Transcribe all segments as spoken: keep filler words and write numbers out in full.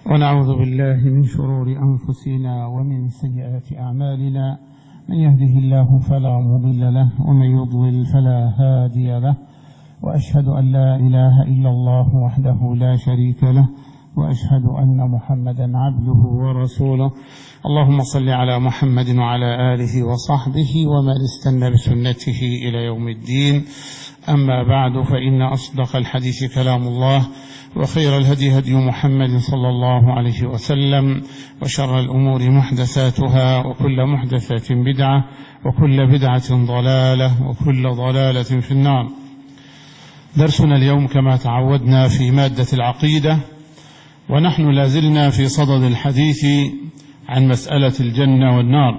ونعوذ بالله من شرور أنفسنا ومن سيئات أعمالنا، من يهده الله فلا مضل له ومن يضلل فلا هادي له، وأشهد أن لا إله إلا الله وحده لا شريك له، وأشهد أن محمدا عبده ورسوله. اللهم صل على محمد وعلى آله وصحبه ومن استنى بسنته إلى يوم الدين. أما بعد، فإن أصدق الحديث كلام الله، وخير الهدي هدي محمد صلى الله عليه وسلم، وشر الأمور محدثاتها، وكل محدثة بدعة، وكل بدعة ضلالة، وكل ضلالة في النار. درسنا اليوم كما تعودنا في مادة العقيدة، ونحن لازلنا في صدد الحديث عن مسألة الجنة والنار.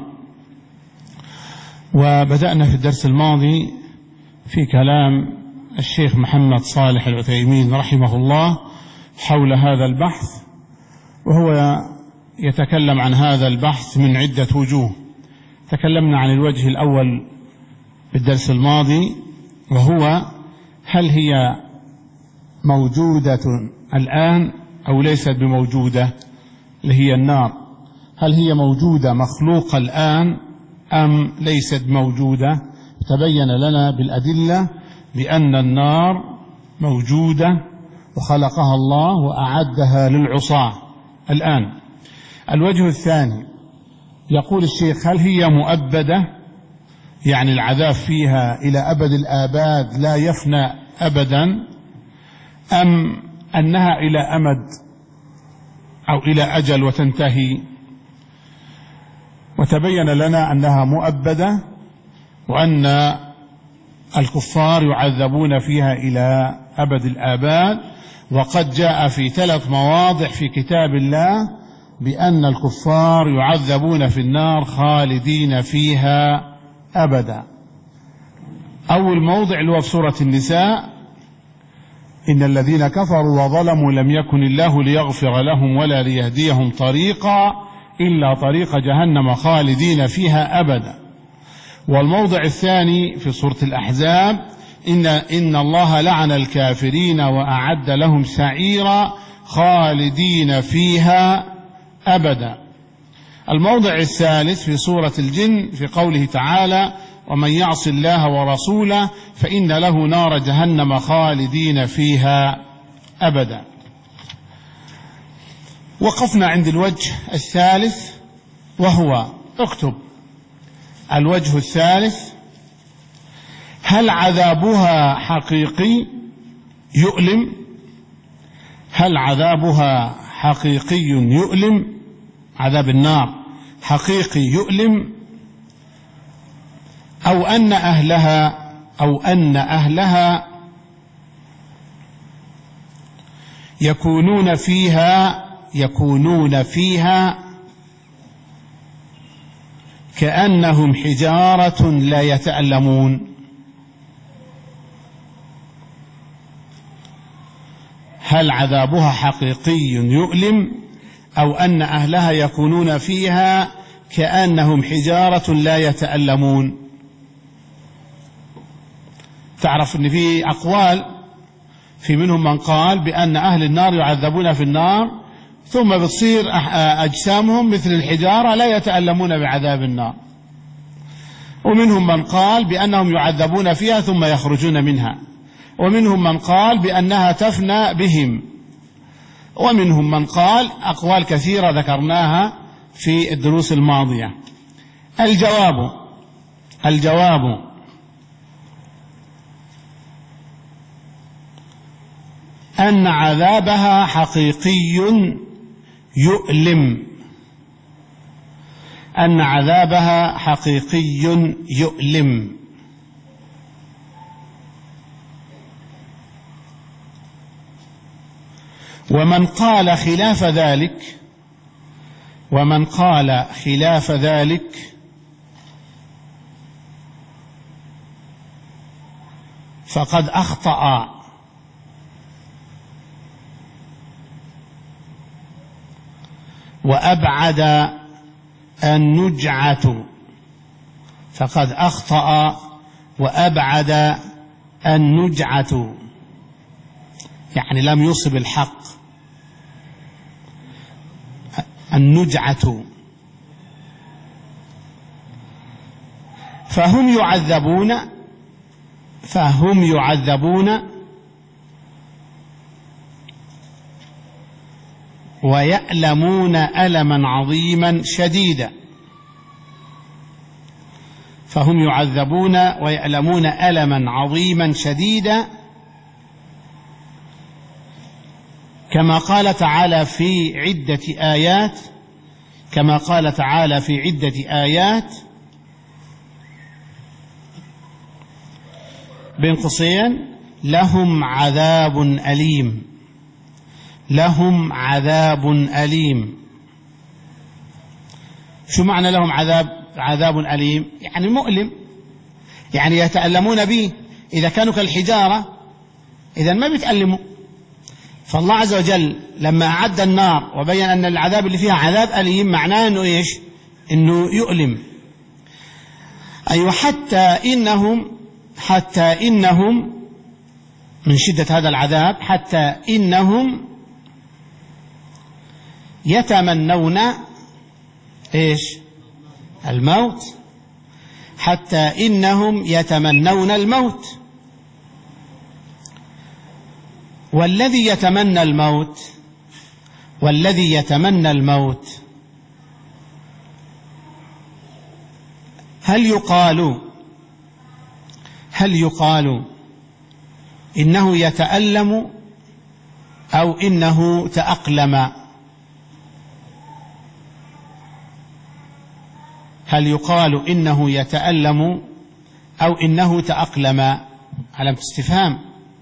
وبدأنا في الدرس الماضي في كلام الشيخ محمد صالح العثيمين رحمه الله حول هذا البحث، وهو يتكلم عن هذا البحث من عدة وجوه. تكلمنا عن الوجه الأول في الدرس الماضي، وهو هل هي موجودة الآن أو ليست بموجودة، اللي هي النار. هل هي موجودة مخلوقة الآن أم ليست موجودة؟ تبين لنا بالأدلة بأن النار موجودة وخلقها الله وأعدها للعصاة الآن. الوجه الثاني، يقول الشيخ: هل هي مؤبدة، يعني العذاب فيها إلى أبد الآباد لا يفنى أبدا، أم أنها إلى أمد أو إلى أجل وتنتهي؟ وتبين لنا أنها مؤبدة، وأن الكفار يعذبون فيها إلى أبد الآباد. وقد جاء في ثلاث مواضع في كتاب الله بأن الكفار يعذبون في النار خالدين فيها أبدا. أول موضع اللي هو في سورة النساء: إن الذين كفروا وظلموا لم يكن الله ليغفر لهم ولا ليهديهم طريقا إلا طريق جهنم خالدين فيها أبدا. والموضع الثاني في سورة الأحزاب: إن, إن الله لعن الكافرين وأعد لهم سعيرا خالدين فيها أبدا. الموضع الثالث في سورة الجن في قوله تعالى: ومن يعص الله ورسوله فإن له نار جهنم خالدين فيها أبدا. وقفنا عند الوجه الثالث، وهو اكتب الوجه الثالث: هل عذابها حقيقي يؤلم؟ هل عذابها حقيقي يؤلم؟ عذاب النار حقيقي يؤلم، أو أن أهلها أو أن أهلها يكونون فيها يكونون فيها كأنهم حجارة لا يتألمون. هل عذابها حقيقي يؤلم، أو أن أهلها يكونون فيها كأنهم حجارة لا يتألمون؟ تعرف أن في أقوال، في منهم من قال بأن أهل النار يعذبون في النار ثم بتصير أجسامهم مثل الحجارة لا يتألمون بعذاب النار، ومنهم من قال بأنهم يعذبون فيها ثم يخرجون منها، ومنهم من قال بأنها تفنى بهم، ومنهم من قال أقوال كثيرة ذكرناها في الدروس الماضية. الجواب الجواب أن عذابها حقيقي يؤلم أن عذابها حقيقي يؤلم. ومن قال خلاف ذلك ومن قال خلاف ذلك فقد أخطأ، وأبعد النجعة فقد أخطأ وأبعد النجعة، يعني لم يصب الحق. النجعة. فهم يعذبون فهم يعذبون ويألمون ألما عظيما شديدا. فهم يعذبون ويألمون ألما عظيما شديدا، كما قال تعالى في عدة آيات كما قال تعالى في عدة آيات بين قوسين: لهم عذاب أليم لهم عذاب أليم. شو معنى لهم عذاب عذاب أليم؟ يعني مؤلم، يعني يتألمون به. إذا كانوا كالحجارة إذا ما بيتألموا. فالله عز وجل لما أعد النار وبين أن العذاب اللي فيها عذاب أليم، معناه أنه إيش؟ أنه يؤلم. أيوة، حتى إنهم حتى إنهم من شدة هذا العذاب حتى إنهم يتمنون إيش؟ الموت. حتى إنهم يتمنون الموت. والذي يتمنى الموت والذي يتمنى الموت هل يقال هل يقال إنه يتألم أو إنه تأقلم؟ هل يقال إنه يتألم أو إنه تأقلم؟ علامة استفهام.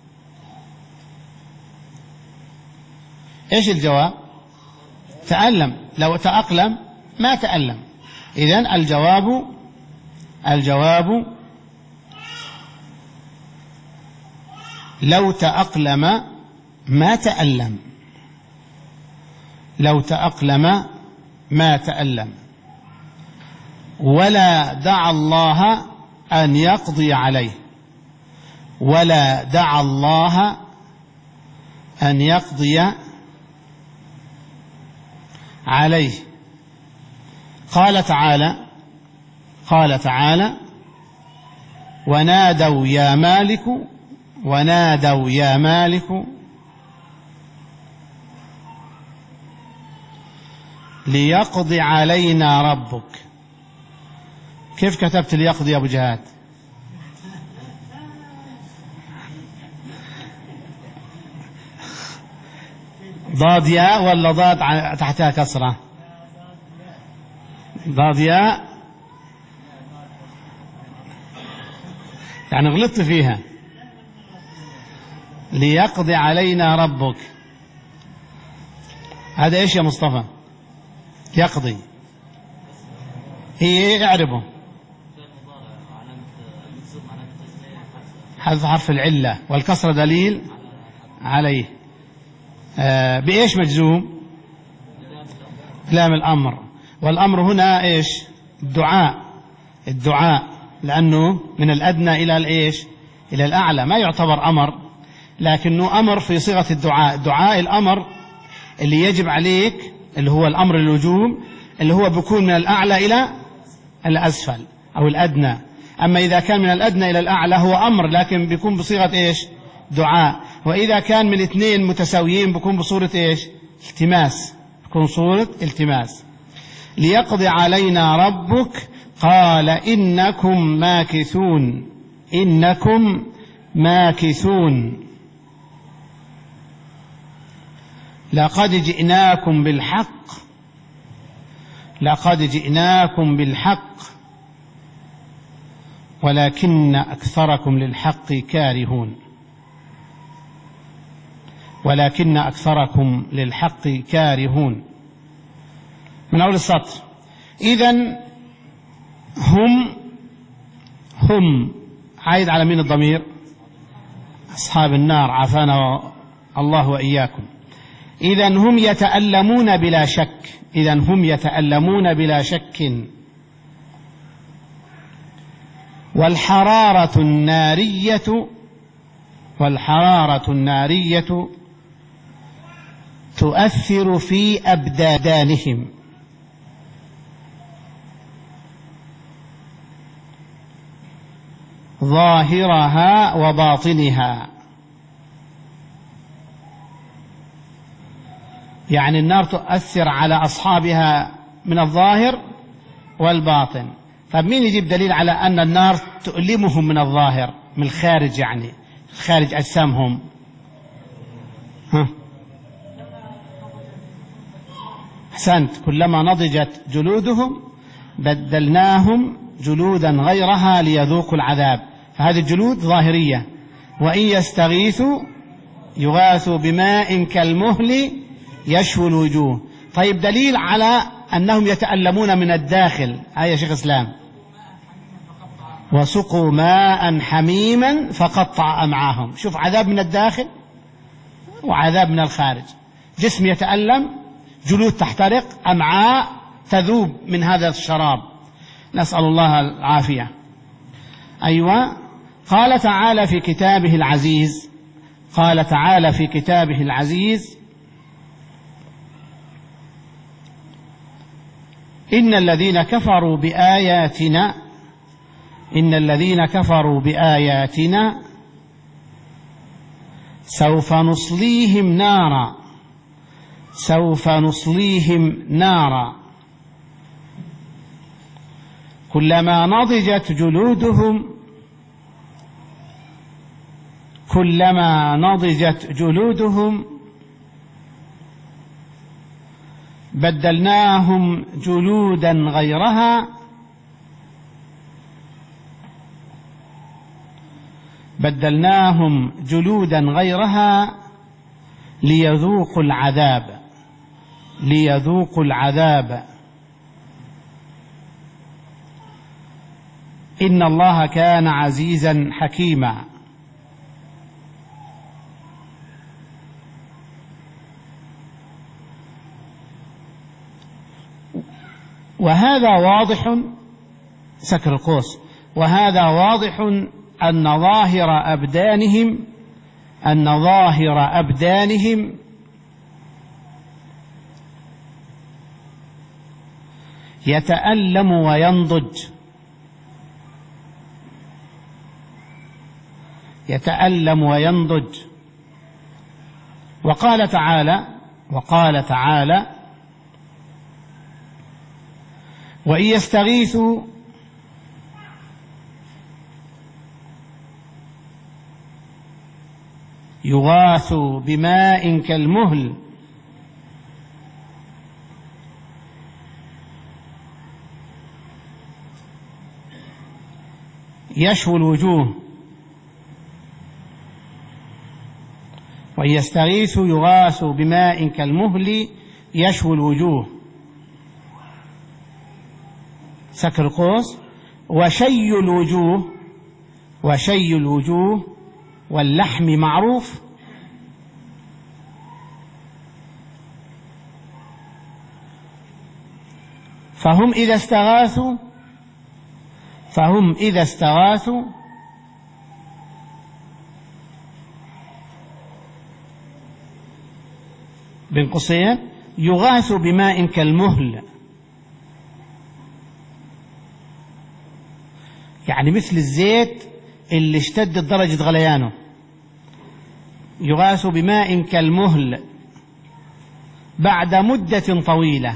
إيش الجواب؟ تألم. لو تأقلم ما تألم. إذن الجواب الجواب لو تأقلم ما تألم لو تأقلم ما تألم ولا دعا الله أن يقضي عليه ولا دعا الله أن يقضي عليه. قال تعالى قال تعالى ونادوا يا مالك ونادوا يا مالك ليقضي علينا ربك. كيف كتبت ليقضي يا أبو جهاد؟ ضاد ياء ولا ضاد تحتها كسرة؟ ضاد ياء، يعني غلطت فيها. ليقضي علينا ربك، هذا ايش يا مصطفى؟ يقضي هي ايه؟ اعربه. حذف حرف العلة والكسر دليل عليه. آه بإيش مجزوم؟ لام الأمر. والأمر هنا إيش؟ الدعاء الدعاء لأنه من الأدنى إلى الإيش؟ إلى الأعلى، ما يعتبر أمر لكنه أمر في صيغة الدعاء. دعاء الأمر اللي يجب عليك اللي هو الأمر الوجوب، اللي هو بيكون من الأعلى إلى الأسفل أو الأدنى. أما إذا كان من الأدنى إلى الأعلى هو أمر لكن بيكون بصيغة إيش؟ دعاء. وإذا كان من اثنين متساويين بيكون بصورة إيش؟ التماس، بيكون صورة التماس. ليقضي علينا ربك قال إنكم ماكثون إنكم ماكثون لقد جئناكم بالحق لقد جئناكم بالحق ولكن أكثركم للحق كارهون ولكن أكثركم للحق كارهون. من أول السطر. إذن هم هم عايد على مين الضمير؟ أصحاب النار، عافانا الله وإياكم. إذن هم يتألمون بلا شك إذن هم يتألمون بلا شك. والحرارة النارية والحرارة النارية تؤثر في أبدانهم ظاهرها وباطنها. يعني النار تؤثر على أصحابها من الظاهر والباطن. طب مين يجيب دليل على أن النار تؤلمهم من الظاهر، من الخارج، يعني خارج أجسامهم؟ ها أحسنت. كلما نضجت جلودهم بدلناهم جلودا غيرها ليذوقوا العذاب. فهذه الجلود ظاهرية. وإن يستغيثوا يغاثوا بماء كالمهل يشوي الوجوه. طيب دليل على أنهم يتألمون من الداخل آية شيخ إسلام: وسقوا ماء حميما فقطع أمعاهم. شوف، عذاب من الداخل وعذاب من الخارج. جسم يتألم، جلود تحترق، أمعاء تذوب من هذا الشراب، نسأل الله العافية. أيوة. قال تعالى في كتابه العزيز قال تعالى في كتابه العزيز: إن الذين كفروا بآياتنا إن الذين كفروا بآياتنا سوف نصليهم نارا سوف نصليهم نارا كلما نضجت جلودهم كلما نضجت جلودهم بدلناهم جلودا غيرها بدلناهم جلودا غيرها ليذوقوا العذاب ليذوقوا العذاب إن الله كان عزيزا حكيما. وهذا واضح، سكر القوس، وهذا واضح أن ظاهر أبدانهم أن ظاهر أبدانهم يتألم وينضج يتألم وينضج وقال تعالى وقال تعالى وإن يستغيثوا يغاثوا بماء كالمهل يشوي الوجوه وإن يستغيثوا يغاثوا بماء كالمهل يشوي الوجوه، سكر القوس، وشي الوجوه وشي الوجوه واللحم معروف. فهم إذا استغاثوا فهم إذا استغاثوا بين قوسين يغاثوا بماء كالمهل، يعني مثل الزيت اللي اشتدت درجة غليانه، يغاث بماء كالمهل بعد مدة طويلة.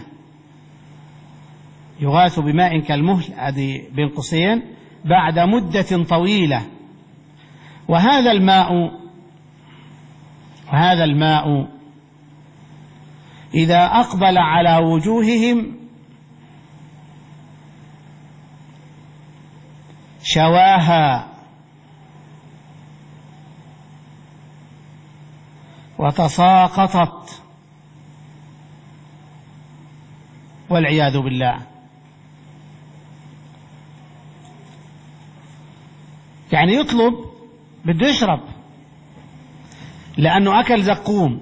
يغاث بماء كالمهل هذه بين قوسين بعد مدة طويلة. وهذا الماء وهذا الماء إذا أقبل على وجوههم شواها وتساقطت والعياذ بالله. يعني يطلب بده يشرب لأنه أكل زقوم.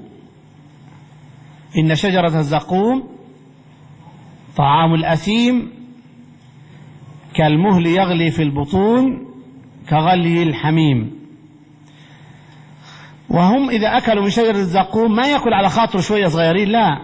إن شجرة الزقوم طعام الأثيم كالمهل يغلي في البطون كغلي الحميم. وهم إذا أكلوا من شجرة الزقوم ما يأكل على خاطر شوية صغيرين، لا،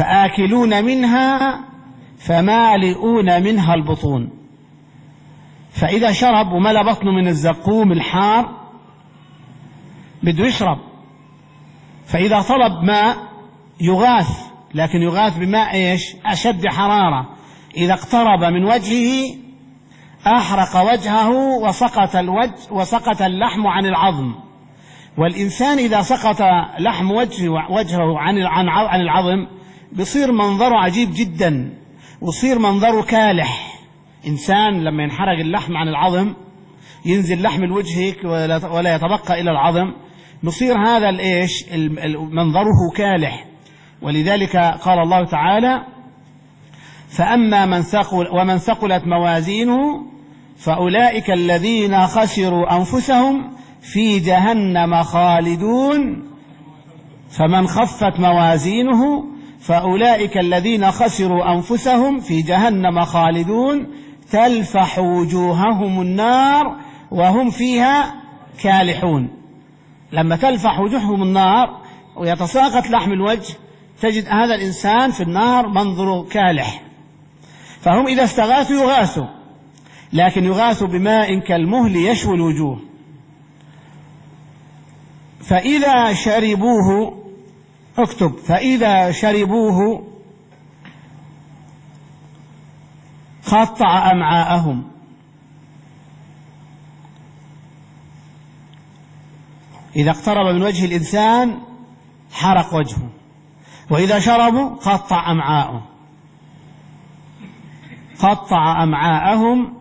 فآكلون منها فمالئون منها البطون. فإذا شرب وملأ بطنه من الزقوم الحار بده يشرب، فإذا طلب ماء يغاث، لكن يغاث بماء إيش؟ أشد حرارة. إذا اقترب من وجهه أحرق وجهه وسقط الوجه وسقط اللحم عن العظم. والإنسان إذا سقط لحم وجهه, وجهه عن العظم بصير منظره عجيب جدا، وصير منظره كالح. إنسان لما ينحرق اللحم عن العظم ينزل لحم الوجه ولا يتبقى إلى العظم، بصير هذا الإيش منظره كالح. ولذلك قال الله تعالى: فأما من ثقل ومن ثقلت موازينه فأولئك الذين خسروا أنفسهم في جهنم خالدون. فمن خفت موازينه فأولئك الذين خسروا أنفسهم في جهنم خالدون تلفح وجوههم النار وهم فيها كالحون. لما تلفح وجوههم النار ويتساقط لحم الوجه تجد هذا الإنسان في النار منظره كالح. فهم إذا استغاثوا يغاثوا، لكن يغاثوا بماء كالمهل يشوي الوجوه. فإذا شربوه، اكتب، فإذا شربوه قطع أمعاءهم. إذا اقترب من وجه الإنسان حرق وجهه، وإذا شربوا قطع أمعاءه. قطع أمعاءهم،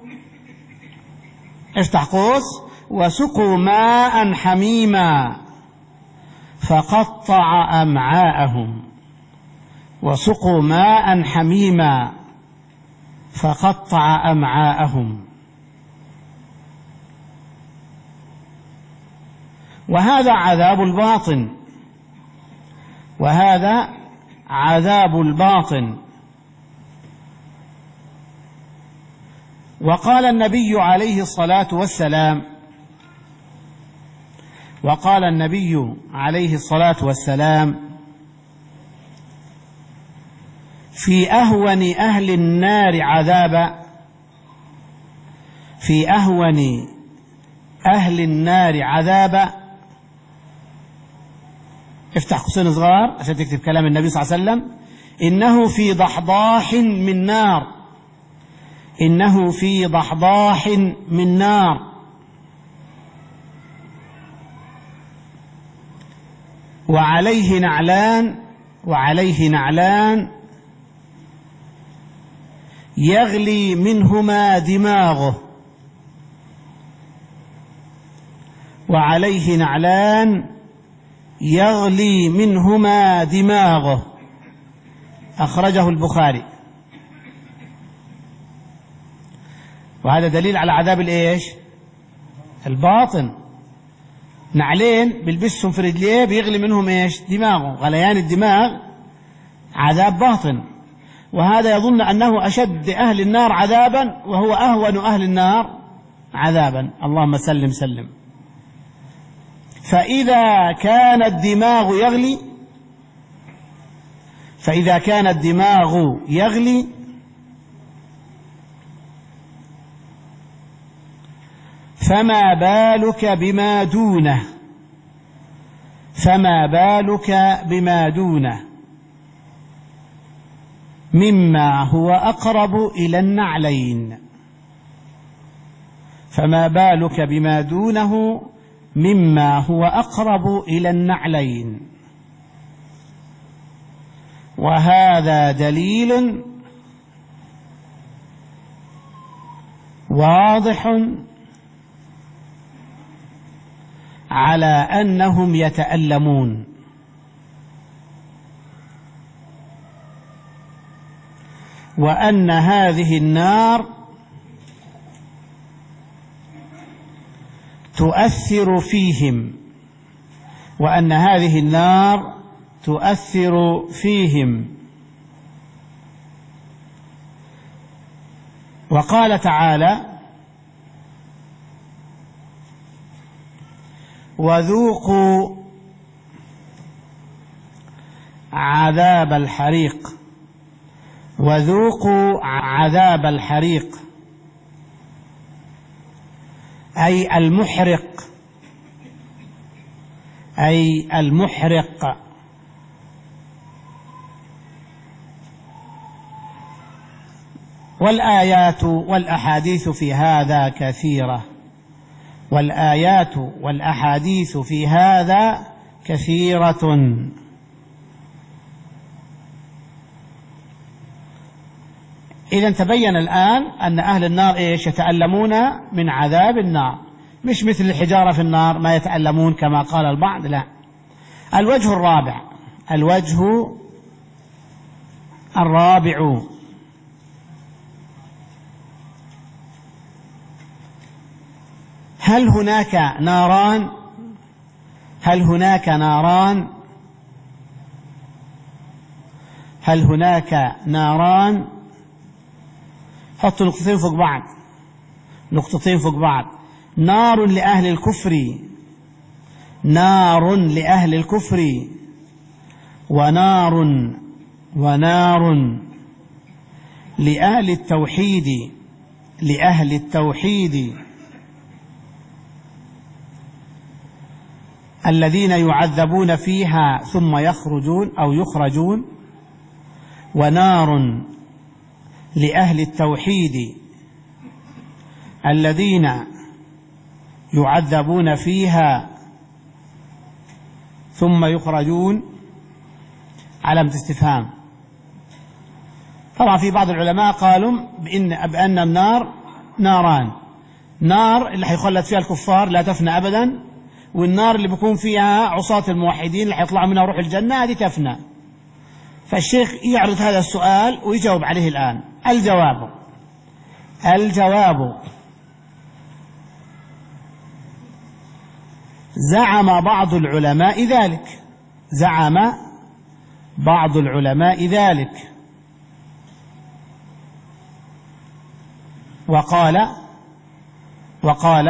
افتح قوس، وسقوا ماء حميما فقطع أمعاءهم. وسقوا ماء حميما فقطع أمعاءهم. وهذا عذاب الباطن، وهذا عذاب الباطن. وقال النبي عليه الصلاة والسلام وقال النبي عليه الصلاة والسلام في أهون أهل النار عذابا في أهون أهل النار عذابا افتح قوسين صغار عشان تكتب كلام النبي صلى الله عليه وسلم: إنه في ضحضاح من نار إنه في ضحضاح من نار وعليه نعلان وعليه نعلان يغلي منهما دماغه وعليه نعلان يغلي منهما دماغه. أخرجه البخاري. وهذا دليل على عذاب الإيش؟ الباطن. نعلين بيلبسهم في رجليه بيغلي منهم إيش؟ دماغه. غليان الدماغ عذاب باطن. وهذا يظن أنه أشد أهل النار عذابا وهو أهون أهل النار عذابا. اللهم سلم سلم. فإذا كان الدماغ يغلي فإذا كان الدماغ يغلي فما بالك بما دونه فما بالك بما دونه مما هو أقرب إلى النعلين. فما بالك بما دونه مما هو أقرب إلى النعلين. وهذا دليل واضح على أنهم يتألمون. وأن هذه النار تؤثر فيهم وأن هذه النار تؤثر فيهم. وقال تعالى: وذوقوا عذاب الحريق وذوقوا عذاب الحريق أي المحرق، أي المحرق. والآيات والأحاديث في هذا كثيرة، والآيات والأحاديث في هذا كثيرة. إذن تبين الآن أن أهل النار إيش؟ يتألمون من عذاب النار، مش مثل الحجارة في النار ما يتألمون كما قال البعض، لا. الوجه الرابع، الوجه الرابع هل هناك ناران؟ هل هناك ناران؟ هل هناك ناران؟ حطوا نقطتين فوق بعض، نقطتين فوق بعض. نار لأهل الكفر، نار لأهل الكفر، ونار ونار لأهل التوحيد، لأهل التوحيد الذين يعذبون فيها ثم يخرجون أو يخرجون، ونار لأهل التوحيد الذين يعذبون فيها ثم يخرجون. علامة استفهام. طبعا في بعض العلماء قالوا بأن, بأن النار ناران، نار اللي حيخلد فيها الكفار لا تفنى أبدا، والنار اللي بيكون فيها عصاة الموحدين اللي حيطلعوا منها وروح الجنة هذه تفنى. فالشيخ يعرض هذا السؤال ويجاوب عليه الآن. الجواب الجواب زعم بعض العلماء ذلك، زعم بعض العلماء ذلك، وقال وقال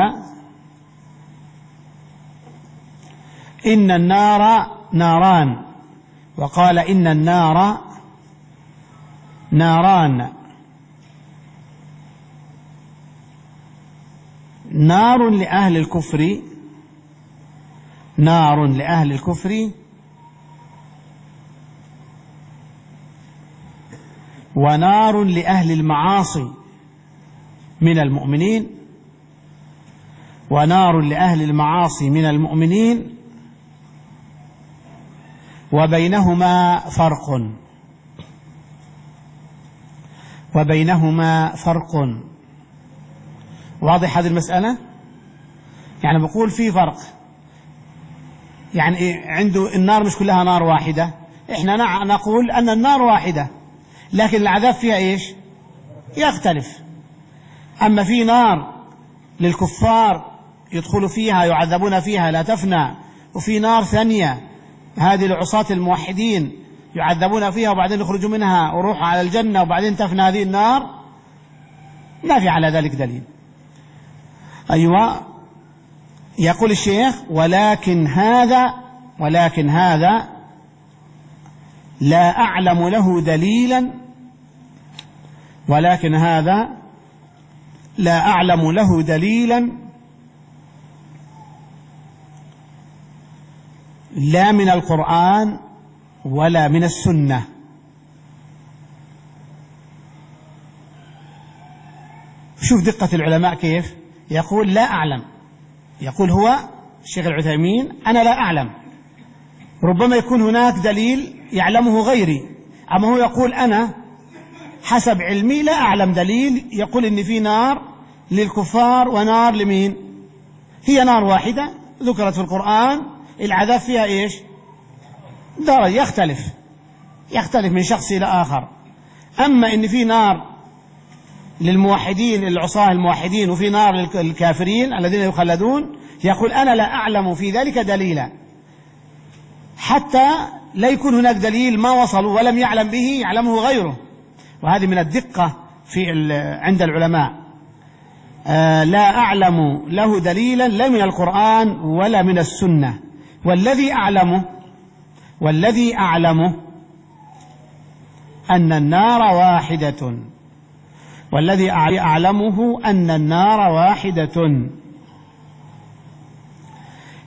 إن النار ناران، وقال إن النار ناران، نار لأهل الكفر، نار لأهل الكفر، ونار لأهل المعاصي من المؤمنين، ونار لأهل المعاصي من المؤمنين، وبينهما فرق، وبينهما فرق. واضح هذه المسألة؟ يعني بقول في فرق، يعني إيه؟ عنده النار مش كلها نار واحدة، احنا نقول أن النار واحدة لكن العذاب فيها ايش؟ يختلف. أما في نار للكفار يدخلوا فيها يعذبون فيها لا تفنى، وفي نار ثانية هذه لعصاة الموحدين يعذبون فيها وبعدين يخرجوا منها وروحوا على الجنة وبعدين تفنى هذه النار، ما في على ذلك دليل. أيوة. يقول الشيخ ولكن هذا ولكن هذا لا أعلم له دليلا، ولكن هذا لا أعلم له دليلا لا من القرآن ولا من السنة. شوف دقة العلماء كيف يقول لا أعلم، يقول هو الشيخ العثيمين أنا لا أعلم، ربما يكون هناك دليل يعلمه غيري، أما هو يقول أنا حسب علمي لا أعلم دليل يقول إن في نار للكفار ونار لمين. هي نار واحدة ذكرت في القرآن، العذاب فيها إيش؟ درجة يختلف يختلف من شخص إلى آخر. أما إن في نار للموحدين العصاة الموحدين وفي نار للكافرين الذين يخلدون، يقول أنا لا أعلم في ذلك دليلا، حتى لا يكون هناك دليل ما وصلوا ولم يعلم به يعلمه غيره. وهذه من الدقة في عند العلماء. آه لا أعلم له دليلا لا من القرآن ولا من السنة، والذي أعلمه والذي أعلمه أن النار واحدة، والذي أعلمه أن النار واحدة.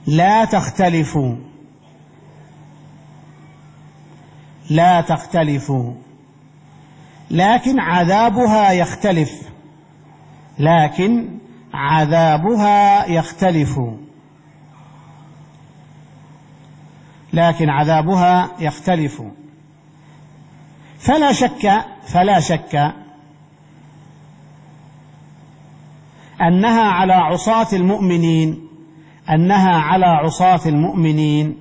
لا تختلفوا لا تختلفوا لكن عذابها يختلف لكن عذابها يختلف لكن عذابها يختلف فلا شك فلا شك أنها على عصاة المؤمنين أنها على عصاة المؤمنين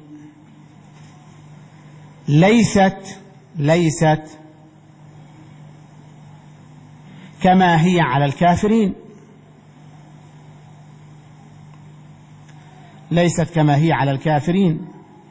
ليست ليست كما هي على الكافرين ليست كما هي على الكافرين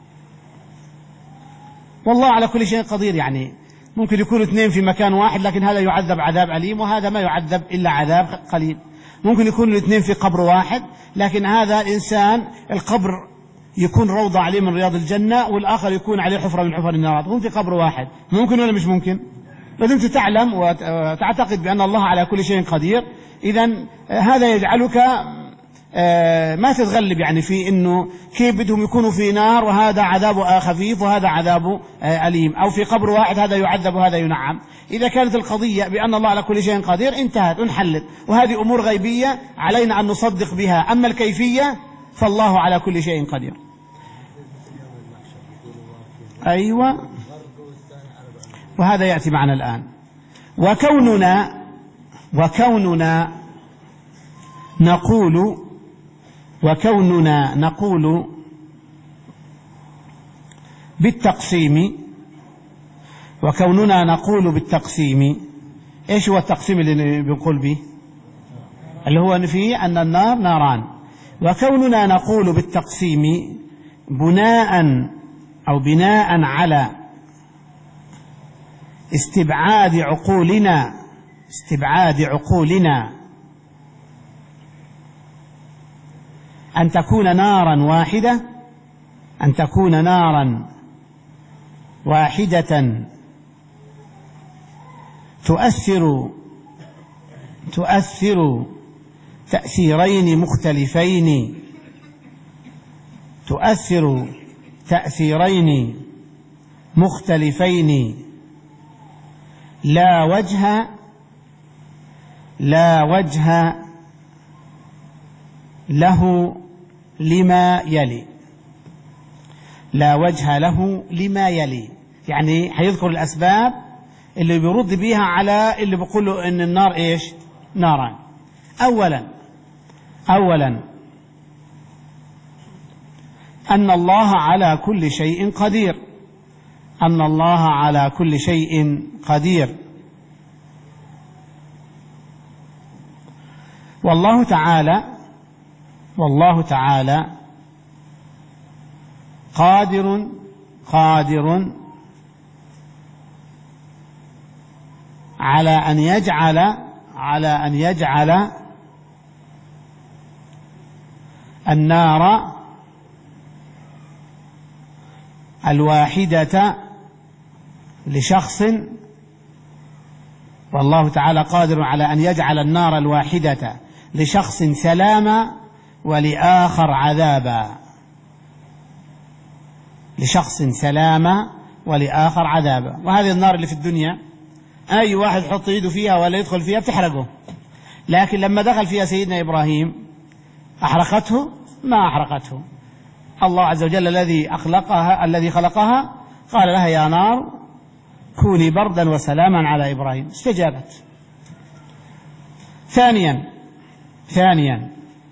والله على كل شيء قدير. يعني ممكن يكونوا اثنين في مكان واحد لكن هذا يعذب عذاب أليم وهذا ما يعذب إلا عذاب قليل. ممكن يكونوا الاثنين في قبر واحد لكن هذا الإنسان القبر يكون روضة عليه من رياض الجنة والآخر يكون عليه حفرة من حفر النار. هم في قبر واحد. ممكن ولا مش ممكن؟ لازم تعلم وتعتقد بأن الله على كل شيء قدير. إذن هذا يجعلك ما تتغلب يعني في إنه كيف بدهم يكونوا في نار وهذا عذابه خفيف وهذا عذابه أليم، أو في قبر واحد هذا يعذب وهذا ينعم. إذا كانت القضية بأن الله على كل شيء قدير انتهت ونحلت، وهذه أمور غيبية علينا أن نصدق بها. أما الكيفية فالله على كل شيء قدير. أيوة، وهذا يأتي معنا الآن. وكوننا وكوننا نقول وكوننا نقول بالتقسيم وكوننا نقول بالتقسيم إيش هو التقسيم اللي بنقول به؟ اللي هو فيه أن النار ناران. وكوننا نقول بالتقسيم بناء أو بناء على استبعاد عقولنا استبعاد عقولنا أن تكون نارا واحدة أن تكون نارا واحدة تؤثر تؤثر تأثيرين مختلفين تؤثر تأثيرين مختلفين لا وجه لا وجه له لما يلي لا وجه له لما يلي. يعني حيذكر الأسباب اللي بيرد بيها على اللي بيقولوا إن النار إيش؟ ناران. أولا أولا أن الله على كل شيء قدير أن الله على كل شيء قدير والله تعالى والله تعالى قادر قادر على أن يجعل على أن يجعل النار الواحدة لشخص والله تعالى قادر على أن يجعل النار الواحدة لشخص سلاما ولآخر عذابا لشخص سلاما ولآخر عذابا. وهذه النار اللي في الدنيا أي واحد يحط يده فيها ولا يدخل فيها بتحرقه، لكن لما دخل فيها سيدنا إبراهيم أحرقته؟ ما أحرقته. الله عز وجل الذي أخلقها الذي خلقها قال لها يا نار كوني بردا وسلاما على إبراهيم، استجابت. ثانيا ثانيا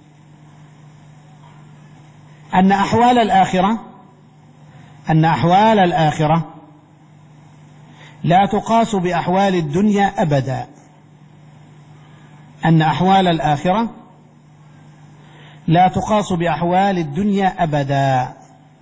أن أحوال الآخرة أن أحوال الآخرة لا تقاس بأحوال الدنيا أبدا أن أحوال الآخرة لا تقاس بأحوال الدنيا أبدا.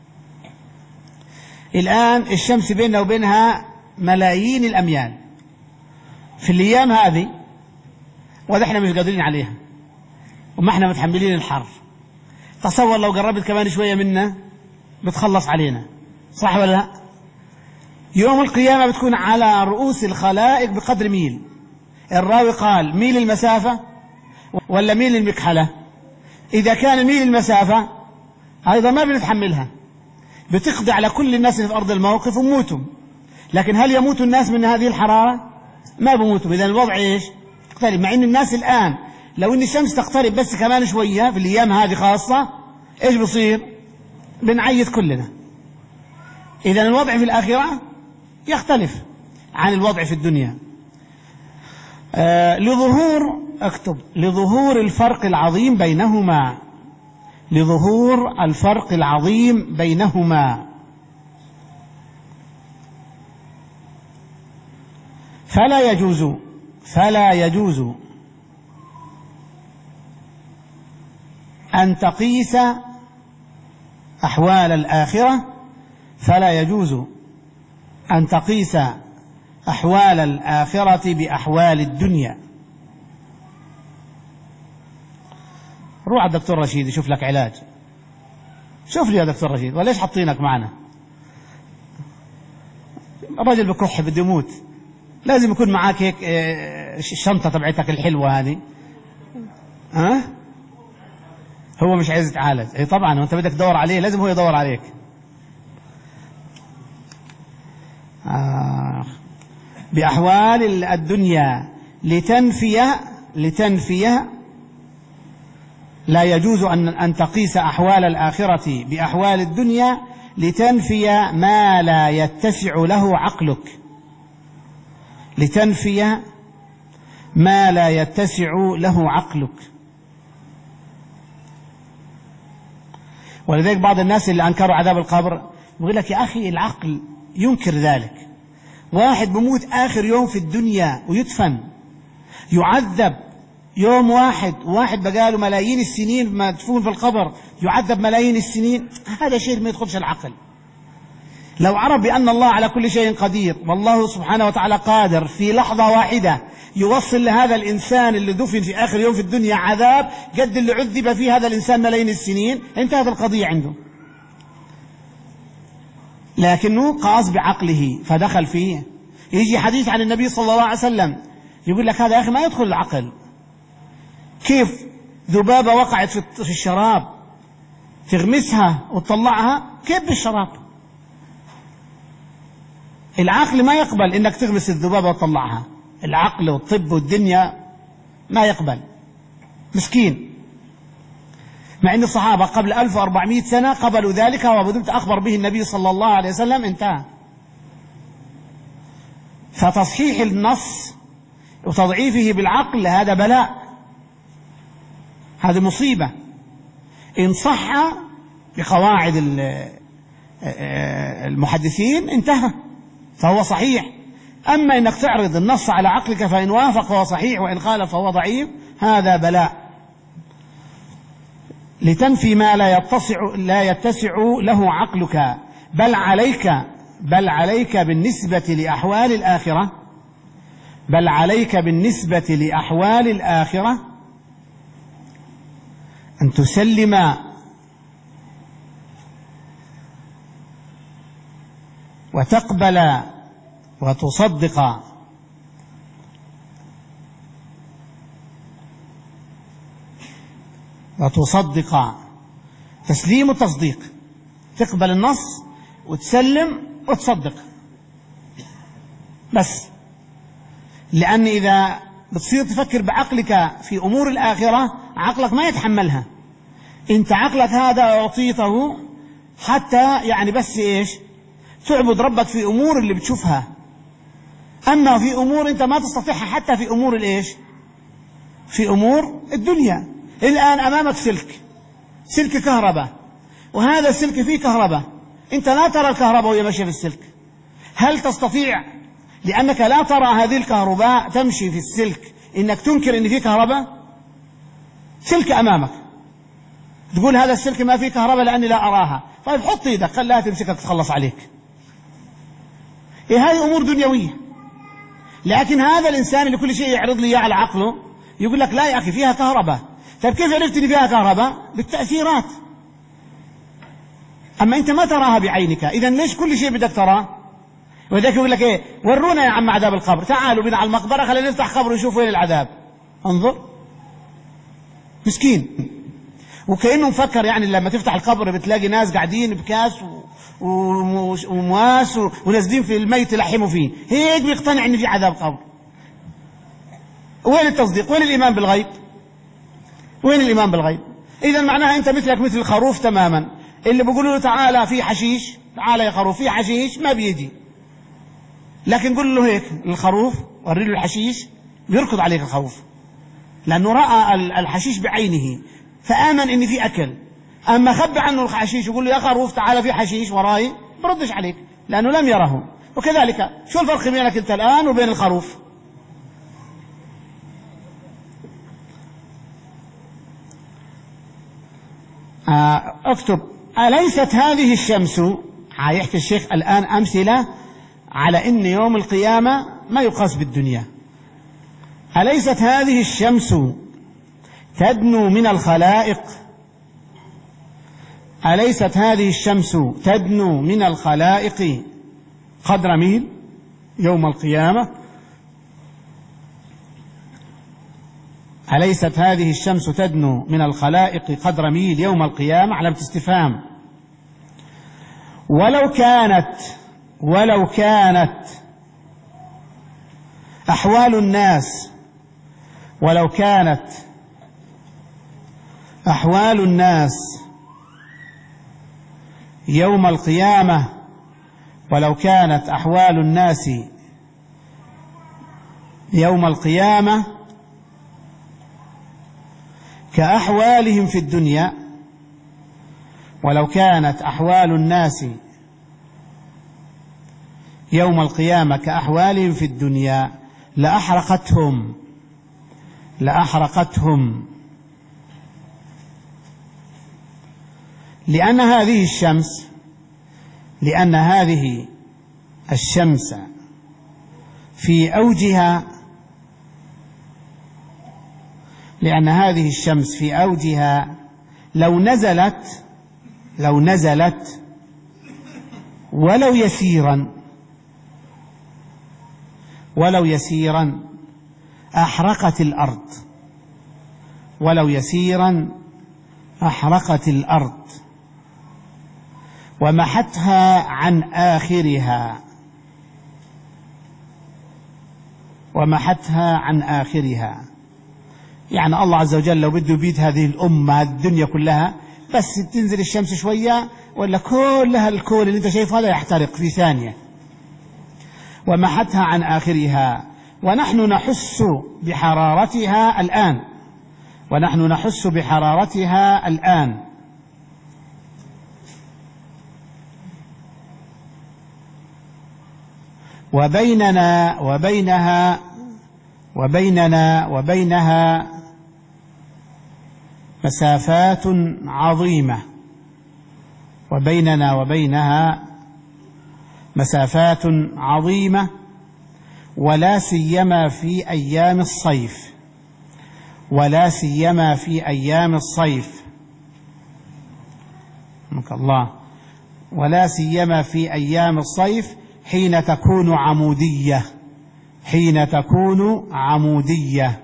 الآن الشمس بيننا وبينها ملايين الأميال في الأيام هذه وده احنا مش قادرين عليها وما احنا متحملين الحر. تصور لو قربت كمان شوية منا بتخلص علينا، صح ولا لا؟ يوم القيامة بتكون على رؤوس الخلائق بقدر ميل. الراوي قال ميل المسافة ولا ميل المكحلة؟ إذا كان ميل المسافة أيضا ما بنتحملها، بتقضي على كل الناس اللي في أرض الموقف وموتوا. لكن هل يموت الناس من هذه الحرارة؟ ما بموتوا. إذن الوضع إيش؟ تقترب. مع إن الناس الآن لو إن الشمس تقترب بس كمان شوية في الأيام هذه خاصة، إيش بصير؟ بنعيط كلنا. إذن الوضع في الآخرة يختلف عن الوضع في الدنيا. آه لظهور اكتب لظهور الفرق العظيم بينهما لظهور الفرق العظيم بينهما فلا يجوز فلا يجوز أن تقيس أحوال الآخرة فلا يجوز أن تقيس أحوال الآخرة بأحوال الدنيا. روح على الدكتور رشيد يشوف لك علاج. شوف لي يا دكتور رشيد، وليش حاطينك معنا؟ الرجل بكح بده يموت، لازم يكون معاك هيك الشنطة تبعتك الحلوة هذه. ها؟ هو مش عايز يتعالج. اي طبعا، وانت بدك تدور عليه لازم هو يدور عليك. آه. بأحوال الدنيا لتنفي لتنفي لا يجوز أن أن تقيس أحوال الآخرة بأحوال الدنيا لتنفي ما لا يتسع له عقلك لتنفي ما لا يتسع له عقلك. ولذلك بعض الناس اللي أنكروا عذاب القبر يقول لك يا أخي العقل ينكر ذلك. واحد بموت آخر يوم في الدنيا ويدفن يعذب يوم واحد، واحد بقاله ملايين السنين مدفون في القبر يعذب ملايين السنين، هذا شيء ما يدخلش العقل. لو عرف بأن الله على كل شيء قدير، والله سبحانه وتعالى قادر في لحظة واحدة يوصل لهذا الإنسان اللي دفن في آخر يوم في الدنيا عذاب قد اللي عذب فيه هذا الإنسان ملايين السنين، انتهت القضية عنده. لكنه قاس بعقله فدخل فيه. يجي حديث عن النبي صلى الله عليه وسلم يقول لك هذا يا أخي ما يدخل العقل. كيف ذبابة وقعت في الشراب تغمسها وتطلعها كيف بالشراب؟ العقل ما يقبل انك تغمس الذبابة وتطلعها، العقل والطب والدنيا ما يقبل. مسكين. مع ان الصحابة قبل ألف وأربعمائة سنة قبلوا ذلك وبدأت أخبر به النبي صلى الله عليه وسلم انتهى. فتصحيح النص وتضعيفه بالعقل هذا بلاء، هذه مصيبة. إن صح بقواعد المحدثين انتهى فهو صحيح. أما إنك تعرض النص على عقلك فإن وافق فهو صحيح وإن خالف فهو ضعيف، هذا بلاء. لتنفي ما لا يتسع لا يتسع له عقلك، بل عليك بل عليك بالنسبة لأحوال الآخرة بل عليك بالنسبة لأحوال الآخرة أن تسلم وتقبل وتصدق وتصدق تسليم التصديق، تقبل النص وتسلم وتصدق بس. لأن إذا بتصير تفكر بعقلك في أمور الآخرة عقلك ما يتحملها. انت عقلك هذا أعطيته حتى يعني بس إيش تعبد ربك في أمور اللي بتشوفها، أما في أمور أنت ما تستطيعها حتى في أمور الإيش في أمور الدنيا. الآن أمامك سلك سلك كهرباء، وهذا السلك فيه كهرباء، أنت لا ترى الكهرباء وهي ماشية في السلك. هل تستطيع لأنك لا ترى هذه الكهرباء تمشي في السلك إنك تنكر إن فيه كهرباء؟ سلك أمامك تقول هذا السلك ما فيه كهرباء لأني لا أراها، طيب حط يدك خلها تمسكك تخلص عليك. إيه هذه أمور دنيوية. لكن هذا الإنسان اللي كل شيء يعرض لي على عقله يقول لك لا يا أخي فيها كهرباء. طيب كيف عرفت إن فيها كهرباء؟ بالتأثيرات. أما أنت ما تراها بعينك، إذن ليش كل شيء بدك تراه؟ وذلك يقول لك إيه ورونا يا عم عذاب القبر، تعالوا بنا على المقبرة خلينا نفتح قبر ونشوف وين العذاب. انظر مسكين. وكأنه مفكر يعني لما تفتح القبر بتلاقي ناس قاعدين بكاس ومواس ونازلين في الميت يلحموا فيه، هيك بيقتنع ان في عذاب قبر. وين التصديق؟ وين الإيمان بالغيب؟ وين الإيمان بالغيب؟ إذا معناها أنت مثلك مثل الخروف تماما، اللي بيقولوا له تعالى في حشيش، تعالى يا خروف في حشيش، ما بيجي. لكن قل له هيك الخروف، وري له الحشيش، بيركض عليك الخروف، لأنه رأى الحشيش بعينه فآمن إن في أكل. أما خبي عنه الحشيش ويقول له يا خروف تعالى في حشيش وراي، بردش عليك لأنه لم يره. وكذلك شو الفرق بينك أنت الآن وبين الخروف؟ آه اكتب: أليست هذه الشمس، هيحكي الشيخ الآن أمثلة على إن يوم القيامة ما يقاس بالدنيا. أليست هذه الشمس تدنو من الخلائق، أليست هذه الشمس تدنو من الخلائق قدر ميل يوم القيامة؟ أليست هذه الشمس تدنو من الخلائق قدر ميل يوم القيامة؟ علامة استفهام. ولو كانت ولو كانت أحوال الناس ولو كانت أحوال الناس يوم القيامة ولو كانت أحوال الناس يوم القيامة كأحوالهم في الدنيا ولو كانت أحوال الناس يوم القيامة كأحوالهم في الدنيا لأحرقتهم لأحرقتهم لأن هذه الشمس لأن هذه الشمس في أوجها لأن هذه الشمس في أوجها لو نزلت لو نزلت ولو يسيرا ولو يسيرا أحرقت الأرض ولو يسيرا أحرقت الأرض ومحتها عن آخرها ومحتها عن آخرها. يعني الله عز وجل لو بده يبيد هذه الأمة الدنيا كلها، بس تنزل الشمس شوية ولا كلها الكون اللي انت شايفه هذا يحترق في ثانية. ومحتها عن آخرها ونحن نحس بحرارتها الآن ونحن نحس بحرارتها الآن وبيننا وبينها وبيننا وبينها مسافات عظيمة وبيننا وبينها مسافات عظيمة ولا سيما في أيام الصيف ولا سيما في أيام الصيف رحمك الله ولا سيما في أيام الصيف حين تكون عمودية حين تكون عمودية.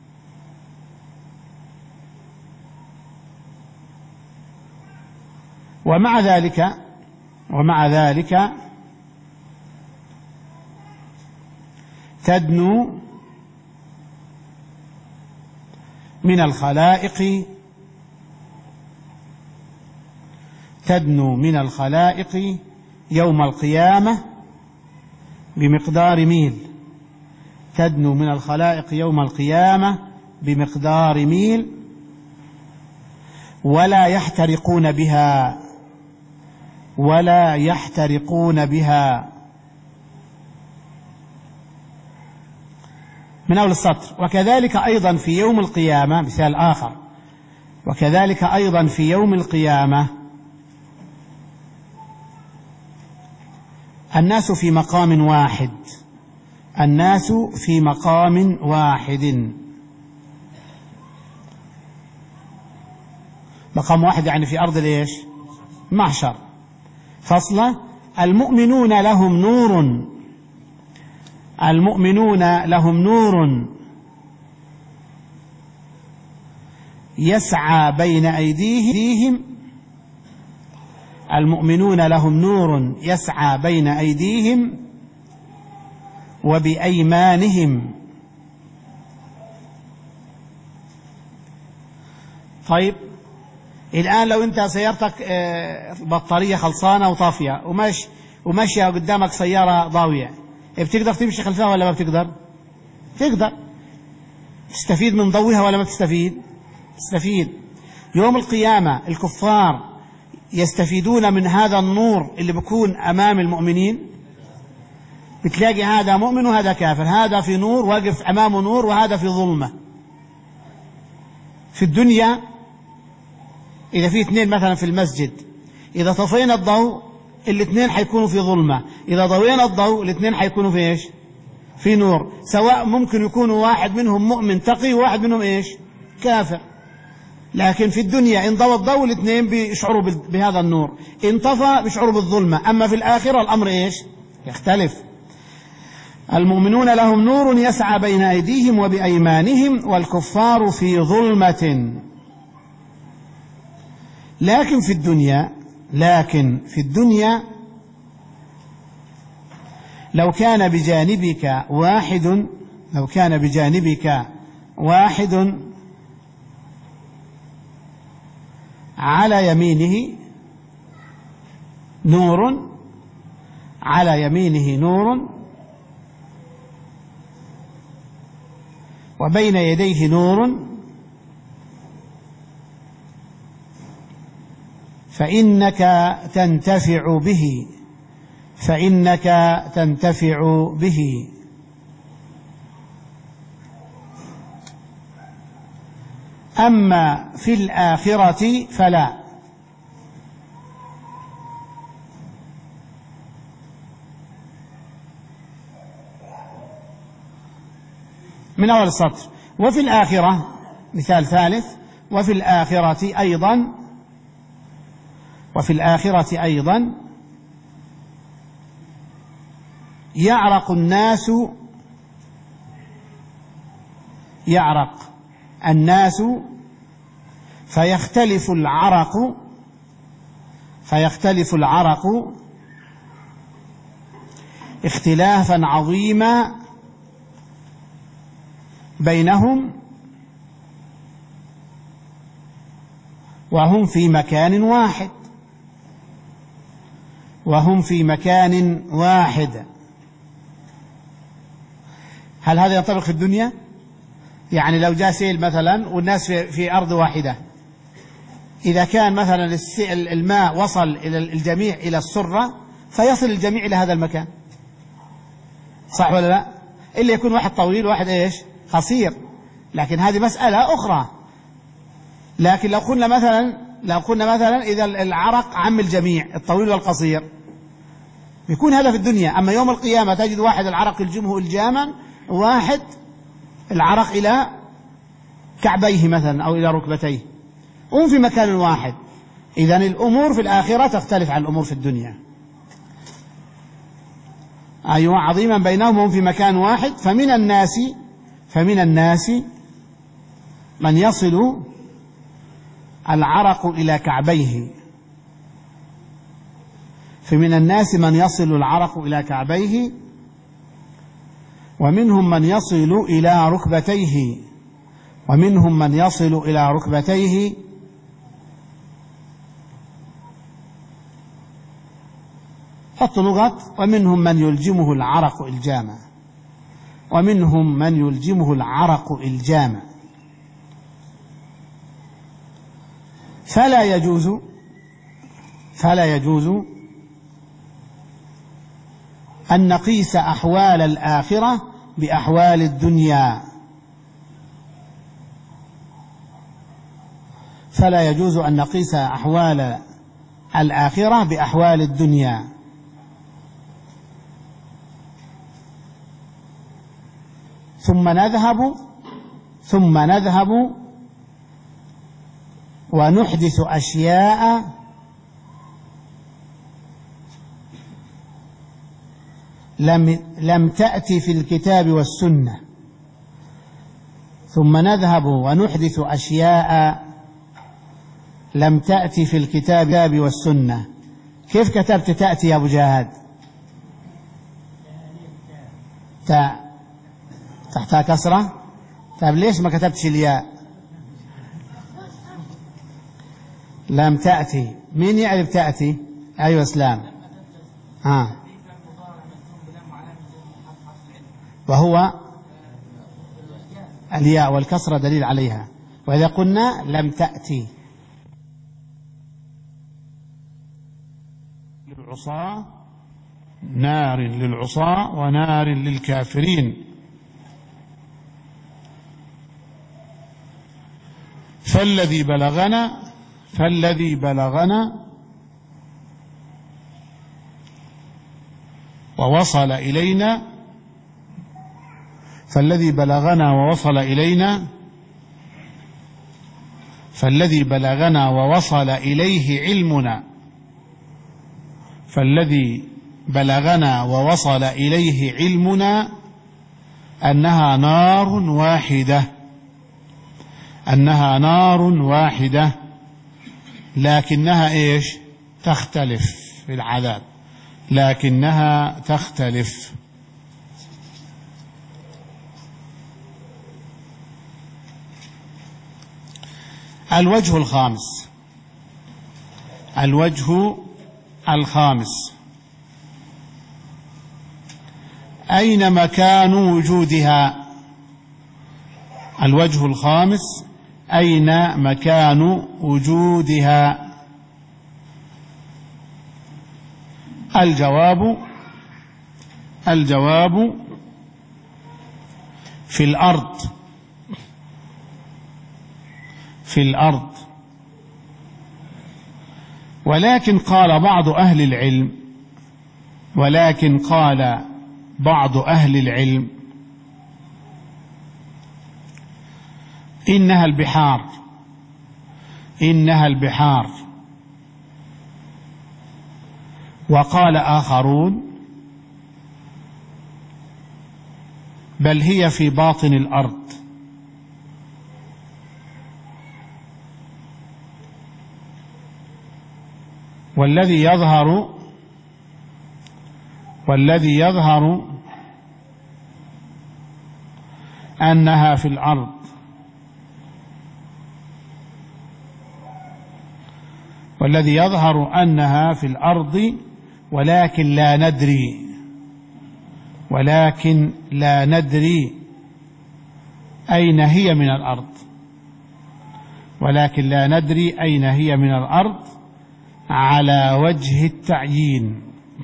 ومع ذلك ومع ذلك تدنو من الخلائق تدنو من الخلائق يوم القيامة بمقدار ميل تدنو من الخلائق يوم القيامة بمقدار ميل ولا يحترقون بها ولا يحترقون بها. من أول السطر: وكذلك أيضا في يوم القيامة، مثال آخر، وكذلك أيضا في يوم القيامة الناس في مقام واحد الناس في مقام واحد مقام واحد يعني في أرض ليش محشر. فصلة: المؤمنون لهم نور المؤمنون لهم نور يسعى بين أيديهم، المؤمنون لهم نور يسعى بين أيديهم وبأيمانهم. طيب الآن لو أنت سيارتك بطارية خلصانة وطافية وماشي وماشية قدامك سيارة ضاوية، بتقدر تمشي خلفها ولا ما بتقدر؟ تقدر. تستفيد من ضوئها ولا ما تستفيد؟ تستفيد. يوم القيامة الكفار يستفيدون من هذا النور اللي بيكون أمام المؤمنين. بتلاقي هذا مؤمن وهذا كافر، هذا في نور واقف أمامه نور وهذا في ظلمة. في الدنيا إذا في اثنين مثلا في المسجد، إذا طفينا الضوء الاثنين حيكونوا في ظلمة، إذا ضوينا الضوء الاثنين حيكونوا في إيش؟ في نور. سواء ممكن يكونوا واحد منهم مؤمن تقي وواحد منهم إيش؟ كافر. لكن في الدنيا إن ضوى الضوء الاثنين بيشعروا بهذا النور، إن طفى بيشعروا بالظلمة. أما في الآخرة الأمر إيش؟ يختلف. المؤمنون لهم نور يسعى بين أيديهم وبأيمانهم والكفار في ظلمة. لكن في الدنيا لكن في الدنيا لو كان بجانبك واحد لو كان بجانبك واحد على يمينه نور على يمينه نور وبين يديه نور فإنك تنتفع به فإنك تنتفع به أما في الآخرة فلا. من أول السطر. وفي الآخرة مثال ثالث. وفي الآخرة أيضا وفي الآخرة أيضا يعرق الناس يعرق الناس فيختلف العرق فيختلف العرق اختلافا عظيما بينهم وهم في مكان واحد وهم في مكان واحد. هل هذا ينطبق في الدنيا؟ يعني لو جاء سيل مثلا والناس في, في أرض واحدة، إذا كان مثلا الماء وصل إلى الجميع إلى السرة فيصل الجميع إلى هذا المكان، صح ولا لا؟ إلا يكون واحد طويل وواحد إيش؟ قصير، لكن هذه مسألة أخرى. لكن لو قلنا مثلا لو قلنا مثلا إذا العرق عم الجميع الطويل والقصير بيكون هذا في الدنيا. أما يوم القيامة تجد واحد العرق يلجمه الجاما وواحد العرق إلى كعبيه مثلا أو إلى ركبتيه، هم في مكان واحد. إذن الأمور في الآخرة تختلف عن الأمور في الدنيا. أيوة عظيما بينهم هم في مكان واحد. فمن الناس فمن الناس من يصل العرق إلى كعبيه فمن الناس من يصل العرق إلى كعبيه ومنهم من يصل إلى ركبتيه ومنهم من يصل إلى ركبتيه حط نقط. ومنهم من يلجمه العرق إلجاما ومنهم من يلجمه العرق إلجاما. فلا يجوز فلا يجوز أن نقيس أحوال الآخرة بأحوال الدنيا فلا يجوز أن نقيس أحوال الآخرة بأحوال الدنيا. ثم نذهب ثم نذهب ونحدث أشياء لم لم تأتي في الكتاب والسنة ثم نذهب ونحدث أشياء لم تأتي في الكتاب والسنة. كيف كتبت تأتي يا أبو جهاد؟ تاء تحتها كسرة. طيب ليش ما كتبتش الياء؟ لم تأتي. مين يعرف تأتي؟ أيوة اسلام. ها. وهو الياء والكسرة دليل عليها. وإذا قلنا لم تأتي للعصاة نار للعصاة ونار للكافرين. فالذي بلغنا فالذي بلغنا ووصل إلينا فالذي بلغنا ووصل إلينا فالذي بلغنا ووصل إليه علمنا فالذي بلغنا ووصل إليه علمنا أنها نار واحدة أنها نار واحدة لكنها إيش؟ تختلف في العذاب، لكنها تختلف. الوجه الخامس الوجه الخامس أين مكان وجودها؟ الوجه الخامس أين مكان وجودها؟ الجواب الجواب في الأرض في الأرض. ولكن قال بعض أهل العلم ولكن قال بعض أهل العلم إنها البحار إنها البحار. وقال آخرون بل هي في باطن الأرض. والذي يظهر والذي يظهر أنها في الأرض، والذي يظهر أنها في الأرض ولكن لا ندري ولكن لا ندري أين هي من الأرض ولكن لا ندري أين هي من الأرض على وجه التعيين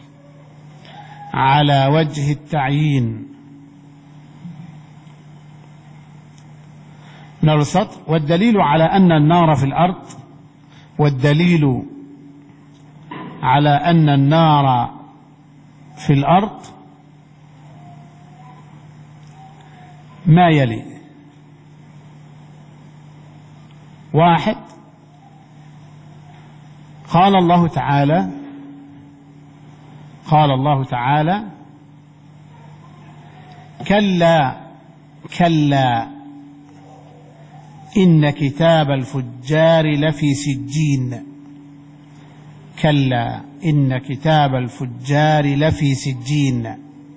على وجه التعيين من السطر. والدليل على أن النار في الأرض والدليل على أن النار في الأرض ما يلي: واحد، قال الله تعالى قال الله تعالى كلا كلا إن كتاب الفجار لفي سجين كلا إن كتاب الفجار لفي سجين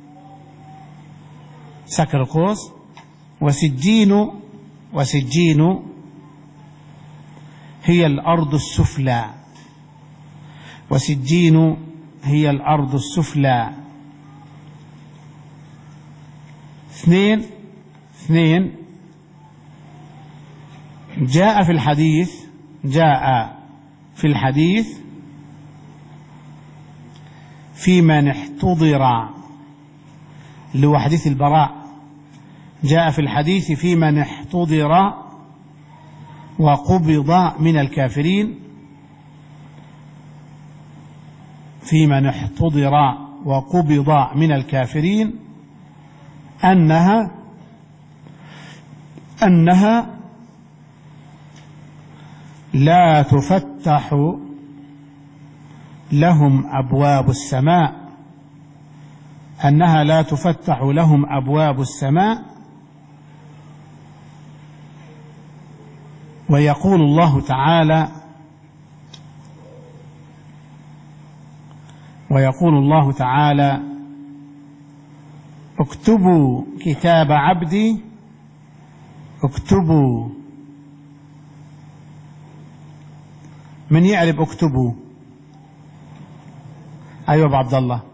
سكر قوس. وسجين وسجين هي الأرض السفلى وسجين هي الأرض السفلى. اثنين اثنين جاء في الحديث جاء في الحديث في من احتضر لوحديث البراء جاء في الحديث في من احتضر وقبض من الكافرين في من احتضر وقبض من الكافرين أنها أنها لا تفتح لهم أبواب السماء أنها لا تفتح لهم أبواب السماء ويقول الله تعالى ويقول الله تعالى اكتبوا كتاب عبدي اكتبوا. من يعرف اكتبوا؟ أيوة أبو عبد الله.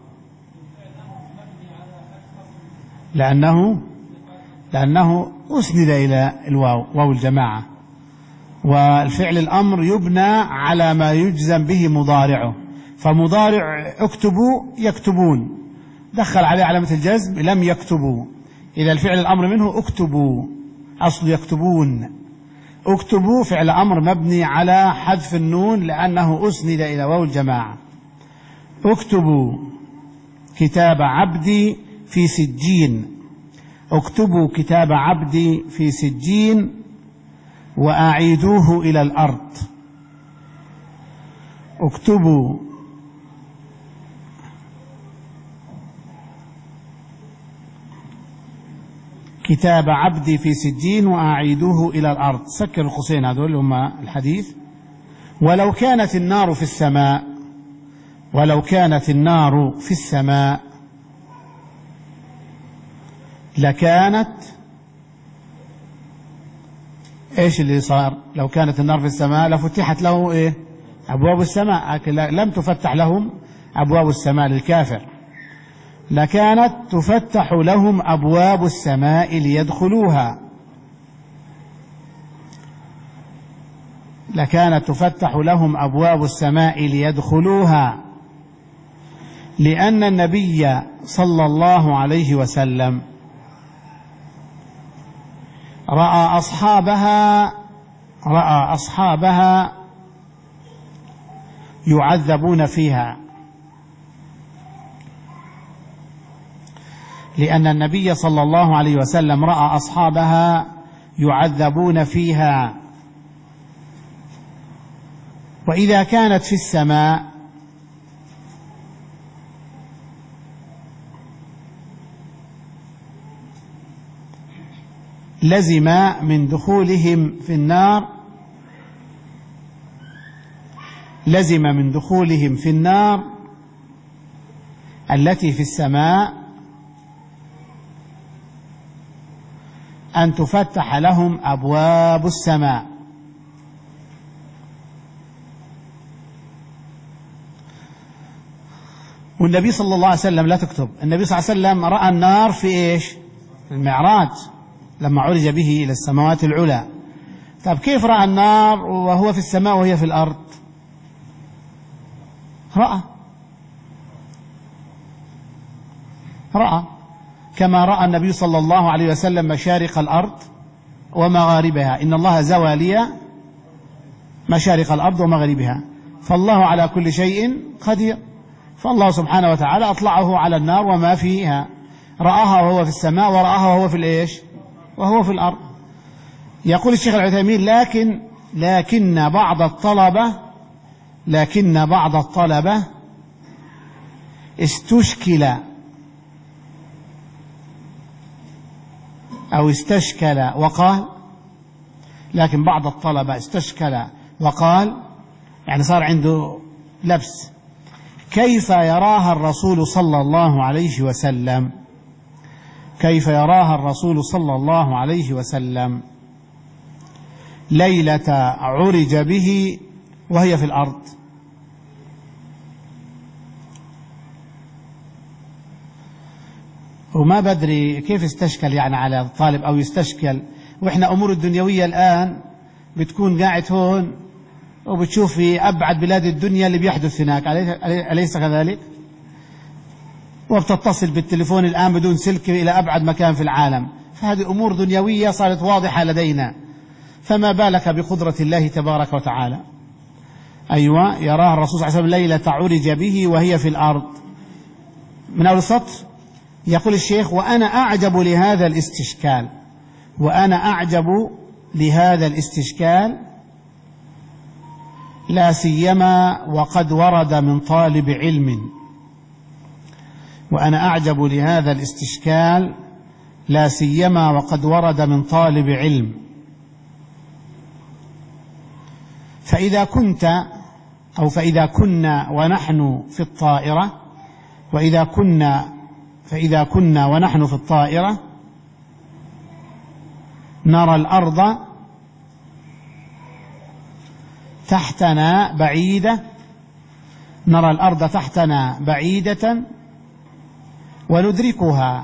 لأنه لأنه أسند إلى الواو، واو الجماعة، والفعل الأمر يبنى على ما يجزم به مضارعه، فمضارع اكتبوا يكتبون دخل عليه علامة الجزم لم يكتبوا، إذا الفعل الأمر منه اكتبوا أصل يكتبون. اكتبوا فعل أمر مبني على حذف النون لأنه أسند إلى واو الجماعة. اكتبوا كتاب عبدي في سجين، اكتبوا كتاب عبدي في سجين وأعيدوه إلى الأرض. اكتبوا كتاب عبدي في سجين وأعيدوه إلى الأرض. سكر القوسين هذول هما الحديث. ولو كانت النار في السماء ولو كانت النار في السماء لكانت ايش اللي صار؟ لو كانت النار في السماء لفتحت له ايه؟ ابواب السماء، لم تفتح لهم ابواب السماء للكافر، لكانت تفتح لهم ابواب السماء ليدخلوها، لكانت تفتح لهم ابواب السماء ليدخلوها، لأن النبي صلى الله عليه وسلم رأى أصحابها رأى أصحابها يعذبون فيها، لأن النبي صلى الله عليه وسلم رأى أصحابها يعذبون فيها. وإذا كانت في السماء لزم من دخولهم في النار لزم من دخولهم في النار التي في السماء أن تفتح لهم أبواب السماء. والنبي صلى الله عليه وسلم لا تكتب، النبي صلى الله عليه وسلم رأى النار في إيش؟ المعراج لما عرج به إلى السماوات العلى. طب كيف رأى النار وهو في السماء وهي في الأرض؟ رأى رأى كما رأى النبي صلى الله عليه وسلم مشارق الأرض ومغاربها، إن الله زوى لي مشارق الأرض ومغاربها، فالله على كل شيء قدير. فالله سبحانه وتعالى أطلعه على النار وما فيها، رآها وهو في السماء ورآها وهو في الإيش؟ وهو في الأرض. يقول الشيخ العثيمين لكن لكن بعض الطلبة لكن بعض الطلبة استشكل أو استشكل وقال لكن بعض الطلبة استشكل وقال يعني صار عنده لبس، كيف يراها الرسول صلى الله عليه وسلم كيف يراها الرسول صلى الله عليه وسلم ليلة عرج به وهي في الأرض؟ وما بدري كيف استشكل يعني على الطالب أو يستشكل، وإحنا أمور الدنيوية الآن بتكون قاعد هون وبتشوف في أبعد بلاد الدنيا اللي بيحدث هناك، أليس كذلك؟ وبتتصل بالتليفون الآن بدون سلك إلى أبعد مكان في العالم، فهذه أمور دنيوية صارت واضحة لدينا، فما بالك بقدرة الله تبارك وتعالى. أيوة يراها الرسول صلى الله عليه وسلم ليلة عرج به وهي في الأرض. من أول السطر يقول الشيخ وأنا أعجب لهذا الاستشكال وأنا أعجب لهذا الاستشكال لا سيما وقد ورد من طالب علم وأنا أعجب لهذا الاستشكال لا سيما وقد ورد من طالب علم فإذا كنت أو فإذا كنا ونحن في الطائرة وإذا كنا فإذا كنا ونحن في الطائرة نرى الأرض تحتنا بعيدة نرى الأرض تحتنا بعيدة وندركها،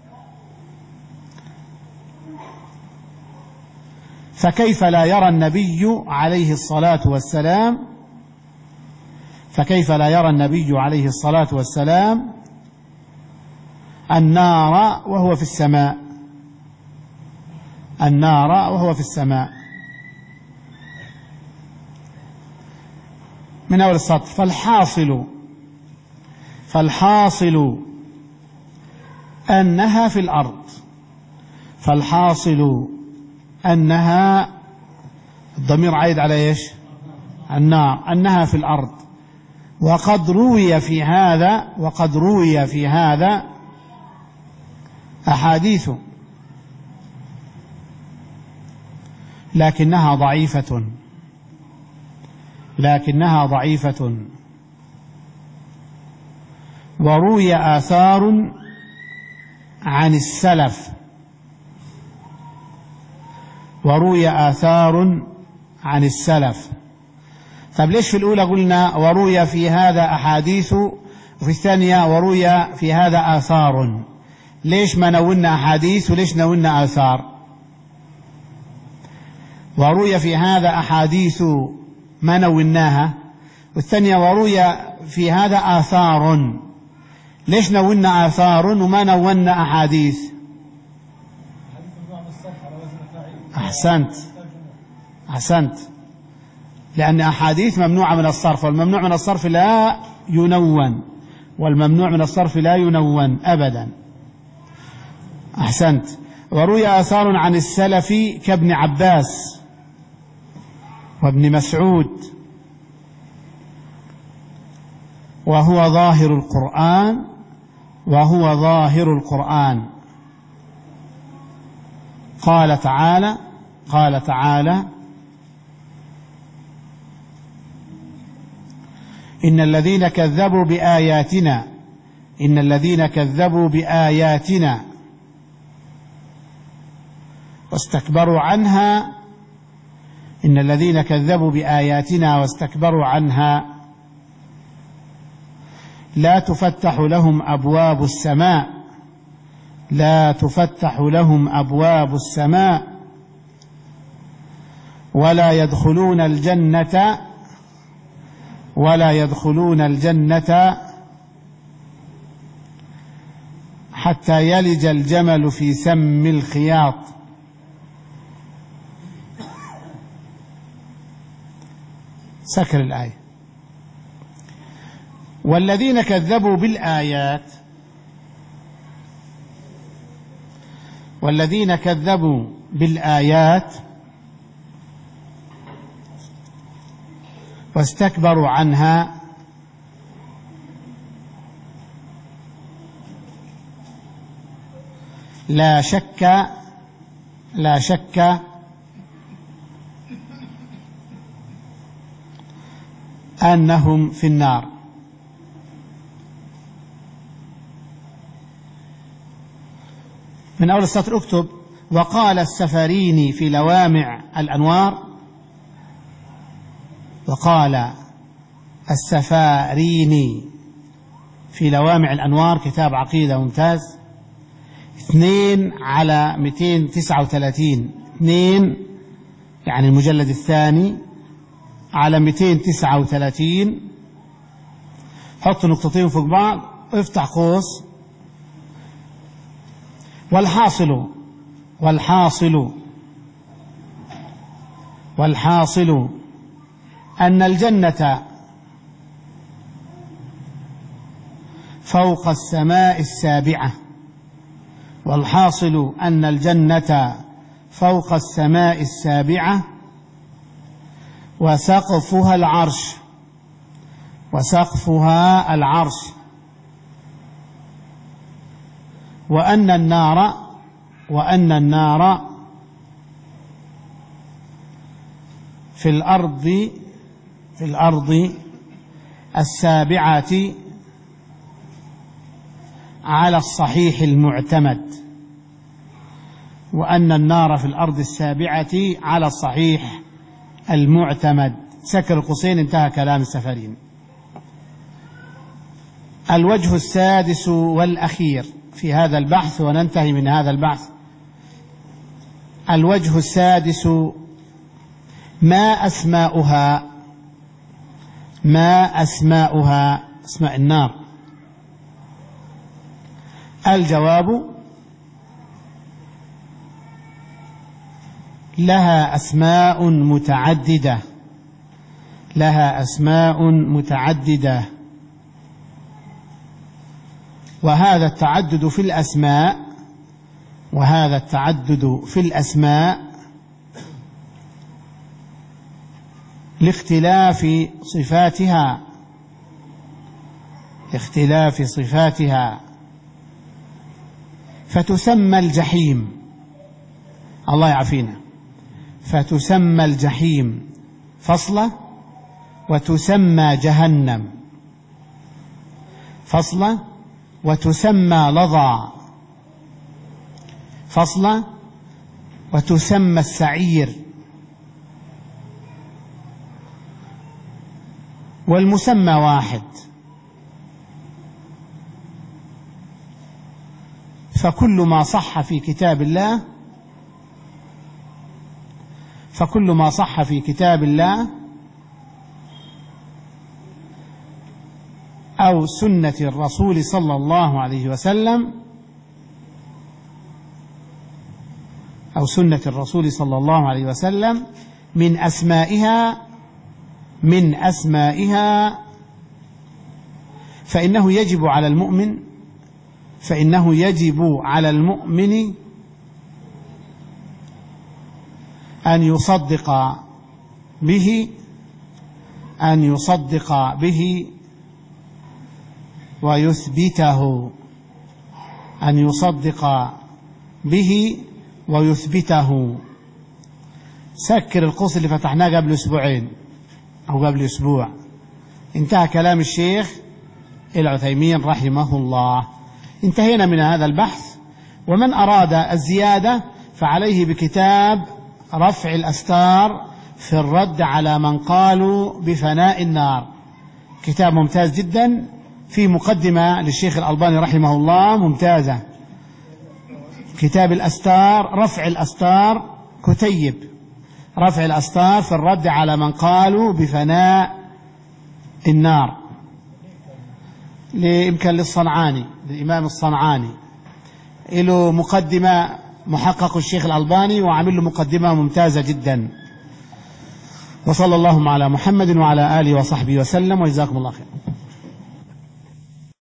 فكيف لا يرى النبي عليه الصلاة والسلام فكيف لا يرى النبي عليه الصلاة والسلام النار وهو في السماء النار وهو في السماء. من أول السطر: فالحاصل فالحاصل أنها في الأرض فالحاصل أنها الضمير عايد على إيش؟ النار، أنها في الأرض. وقد روي في هذا وقد روي في هذا أحاديث لكنها ضعيفة لكنها ضعيفة وروي آثار عن السلف وروي آثار عن السلف. طب ليش في الأولى قلنا وروي في هذا أحاديث وفي الثانية وروي في هذا آثار؟ ليش ما نولنا أحاديث وليش نولنا آثار؟ وروي في هذا أحاديث ما نولناها، والثانية وروي في هذا آثار، ليش نولنا آثار وما نولنا أحاديث؟ أحسنت أحسنت لأن أحاديث ممنوعة من الصرف، والممنوع من الصرف لا ينون والممنوع من الصرف لا ينون أبدا. أحسنت. وروي آثار عن السلف كابن عباس وابن مسعود وهو ظاهر القرآن وهو ظاهر القرآن. قال تعالى قال تعالى إن الذين كذبوا بآياتنا إن الذين كذبوا بآياتنا واستكبروا عنها إن الذين كذبوا بآياتنا واستكبروا عنها لا تفتح لهم أبواب السماء لا تفتح لهم أبواب السماء ولا يدخلون الجنة ولا يدخلون الجنة حتى يلج الجمل في سم الخياط. سكر الآية. والذين كذبوا بالآيات والذين كذبوا بالآيات واستكبروا عنها لا شك لا شك أنهم في النار. من أول السطر اكتب: وقال السفريني في لوامع الأنوار وقال السفاريني في لوامع الأنوار، كتاب عقيدة ممتاز، اثنين على مئتين وتسعة وثلاثين، اثنين يعني المجلد الثاني على مئتين وتسعة وثلاثين، حط نقطتين فوق بعض وافتح قوس. والحاصل والحاصل والحاصل أن الجنة فوق السماء السابعة والحاصل أن الجنة فوق السماء السابعة وسقفها العرش وسقفها العرش وأن النار وأن النار في الأرض في الأرض السابعة على الصحيح المعتمد، وأن النار في الأرض السابعة على الصحيح المعتمد. سكر القوسين، انتهى كلام السفرين. الوجه السادس والأخير في هذا البحث، وننتهي من هذا البحث. الوجه السادس: ما أسماؤها؟ ما أسماؤها؟ اسماء النار. الجواب: لها أسماء متعددة، لها أسماء متعددة، وهذا التعدد في الأسماء وهذا التعدد في الأسماء لاختلاف صفاتها لاختلاف صفاتها فتسمى الجحيم، الله يعافينا، فتسمى الجحيم فصلة، وتسمى جهنم فصلة، وتسمى لظى فصلة، وتسمى السعير. والمسمى واحد، فكل ما صح في كتاب الله فكل ما صح في كتاب الله أو سنة الرسول صلى الله عليه وسلم أو سنة الرسول صلى الله عليه وسلم من أسمائها من أسمائها فإنه يجب على المؤمن فإنه يجب على المؤمن أن يصدق به أن يصدق به ويثبته أن يصدق به ويثبته. سكر القوس اللي فتحناه قبل أسبوعين أو قبل أسبوع، انتهى كلام الشيخ العثيمين رحمه الله. انتهينا من هذا البحث، ومن أراد الزيادة فعليه بكتاب رفع الأستار في الرد على من قالوا بفناء النار، كتاب ممتاز جدا، في مقدمة للشيخ الألباني رحمه الله ممتازة. كتاب الأستار، رفع الأستار، كتيب رفع الأستار في الرد على من قالوا بفناء النار، يمكن للصنعاني، للإمام الصنعاني، له مقدمة محقق الشيخ الألباني وعمل له مقدمة ممتازة جدا. وصلى اللهم على محمد وعلى آله وصحبه وسلم، وجزاكم الله خير.